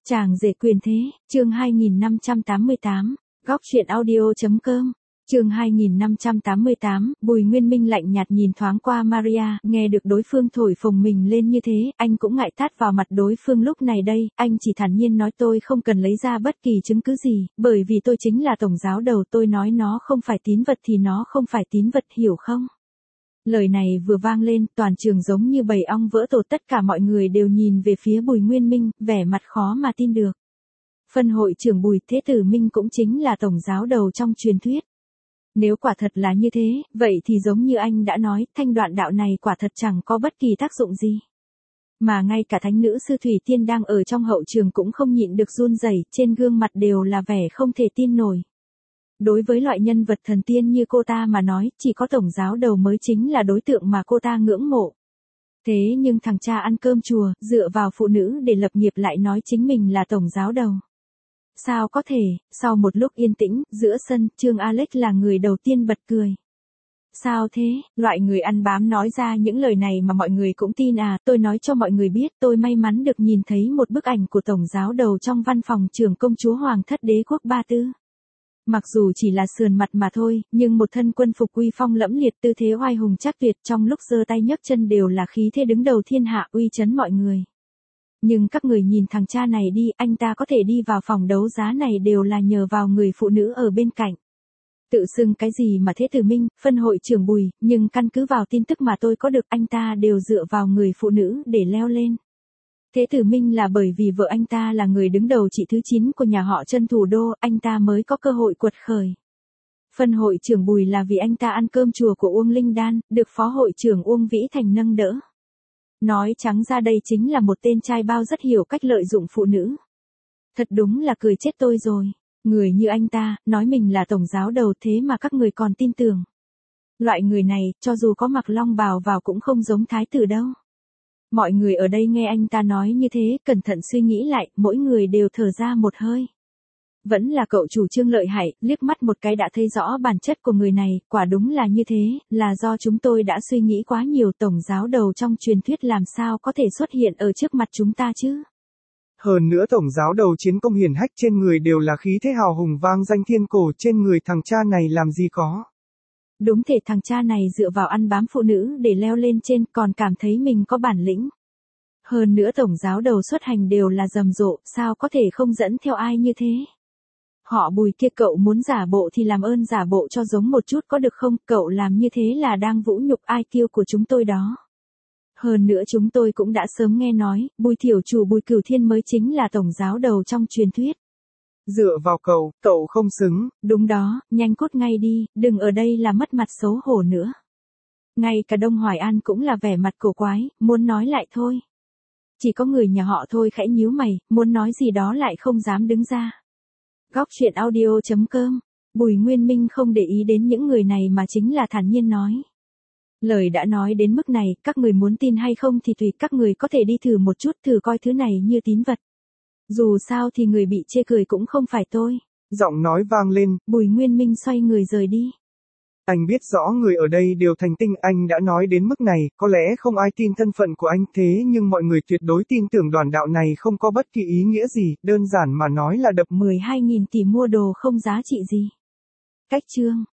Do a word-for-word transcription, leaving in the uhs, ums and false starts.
Chàng rể quyền thế, chương hai nghìn năm trăm tám mươi tám, góc truyện audio.com, chương hai nghìn năm trăm tám mươi tám, Bùi Nguyên Minh lạnh nhạt nhìn thoáng qua Maria, nghe được đối phương thổi phồng mình lên như thế, anh cũng ngại tát vào mặt đối phương lúc này đây, anh chỉ thản nhiên nói tôi không cần lấy ra bất kỳ chứng cứ gì, bởi vì tôi chính là tổng giáo đầu, tôi nói nó không phải tín vật thì nó không phải tín vật, hiểu không? Lời này vừa vang lên, toàn trường giống như bầy ong vỡ tổ, tất cả mọi người đều nhìn về phía Bùi Nguyên Minh, vẻ mặt khó mà tin được. Phân hội trưởng Bùi Thế Tử Minh cũng chính là tổng giáo đầu trong truyền thuyết. Nếu quả thật là như thế, vậy thì giống như anh đã nói, thanh đoạn đạo này quả thật chẳng có bất kỳ tác dụng gì. Mà ngay cả thánh nữ sư Thủy Tiên đang ở trong hậu trường cũng không nhịn được run rẩy, trên gương mặt đều là vẻ không thể tin nổi. Đối với loại nhân vật thần tiên như cô ta mà nói, chỉ có tổng giáo đầu mới chính là đối tượng mà cô ta ngưỡng mộ. Thế nhưng thằng cha ăn cơm chùa, dựa vào phụ nữ để lập nghiệp lại nói chính mình là tổng giáo đầu. Sao có thể? Sau một lúc yên tĩnh, giữa sân, Trương Alex là người đầu tiên bật cười. Sao thế? Loại người ăn bám nói ra những lời này mà mọi người cũng tin à? Tôi nói cho mọi người biết, tôi may mắn được nhìn thấy một bức ảnh của tổng giáo đầu trong văn phòng trưởng công chúa Hoàng thất đế quốc Ba Tư. Mặc dù chỉ là sườn mặt mà thôi, nhưng một thân quân phục uy phong lẫm liệt, tư thế oai hùng chắc tuyệt, trong lúc giơ tay nhấc chân đều là khí thế đứng đầu thiên hạ, uy chấn mọi người. Nhưng các người nhìn thằng cha này đi, anh ta có thể đi vào phòng đấu giá này đều là nhờ vào người phụ nữ ở bên cạnh. Tự xưng cái gì mà Thế Tử Minh, phân hội trưởng Bùi, nhưng căn cứ vào tin tức mà tôi có được, anh ta đều dựa vào người phụ nữ để leo lên. Thế Tử Minh là bởi vì vợ anh ta là người đứng đầu chị thứ chín của nhà họ Trân thủ đô, anh ta mới có cơ hội quật khởi. Phân hội trưởng Bùi là vì anh ta ăn cơm chùa của Uông Linh Đan, được phó hội trưởng Uông Vĩ Thành nâng đỡ. Nói trắng ra đây chính là một tên trai bao rất hiểu cách lợi dụng phụ nữ. Thật đúng là cười chết tôi rồi. Người như anh ta, nói mình là tổng giáo đầu thế mà các người còn tin tưởng. Loại người này, cho dù có mặc long bào vào cũng không giống thái tử đâu. Mọi người ở đây nghe anh ta nói như thế, cẩn thận suy nghĩ lại, mỗi người đều thở ra một hơi. Vẫn là cậu chủ Trương lợi hại, liếc mắt một cái đã thấy rõ bản chất của người này, quả đúng là như thế, là do chúng tôi đã suy nghĩ quá nhiều, tổng giáo đầu trong truyền thuyết làm sao có thể xuất hiện ở trước mặt chúng ta chứ. Hơn nữa tổng giáo đầu chiến công hiển hách, trên người đều là khí thế hào hùng vang danh thiên cổ, trên người thằng cha này làm gì có. Đúng thể thằng cha này dựa vào ăn bám phụ nữ để leo lên trên, còn cảm thấy mình có bản lĩnh. Hơn nữa tổng giáo đầu xuất hành đều là rầm rộ, sao có thể không dẫn theo ai như thế. Họ Bùi kia, cậu muốn giả bộ thì làm ơn giả bộ cho giống một chút có được không, cậu làm như thế là đang vũ nhục ai kiêu của chúng tôi đó. Hơn nữa chúng tôi cũng đã sớm nghe nói, Bùi Thiểu Chủ Bùi Cửu Thiên mới chính là tổng giáo đầu trong truyền thuyết. Dựa vào cậu, cậu không xứng. Đúng đó, nhanh cút ngay đi, đừng ở đây là mất mặt xấu hổ nữa. Ngay cả Đông Hoài An cũng là vẻ mặt cổ quái, muốn nói lại thôi. Chỉ có người nhà họ Thôi khẽ nhíu mày, muốn nói gì đó lại không dám đứng ra. Góc truyện audio.com, Bùi Nguyên Minh không để ý đến những người này mà chính là thản nhiên nói. Lời đã nói đến mức này, các người muốn tin hay không thì tùy, các người có thể đi thử một chút, thử coi thứ này như tín vật. Dù sao thì người bị chê cười cũng không phải tôi. Giọng nói vang lên, Bùi Nguyên Minh xoay người rời đi. Anh biết rõ người ở đây đều thành tinh, anh đã nói đến mức này, có lẽ không ai tin thân phận của anh, thế nhưng mọi người tuyệt đối tin tưởng đoàn đạo này không có bất kỳ ý nghĩa gì, đơn giản mà nói là đập mười hai nghìn tỷ mua đồ không giá trị gì. Cách chương.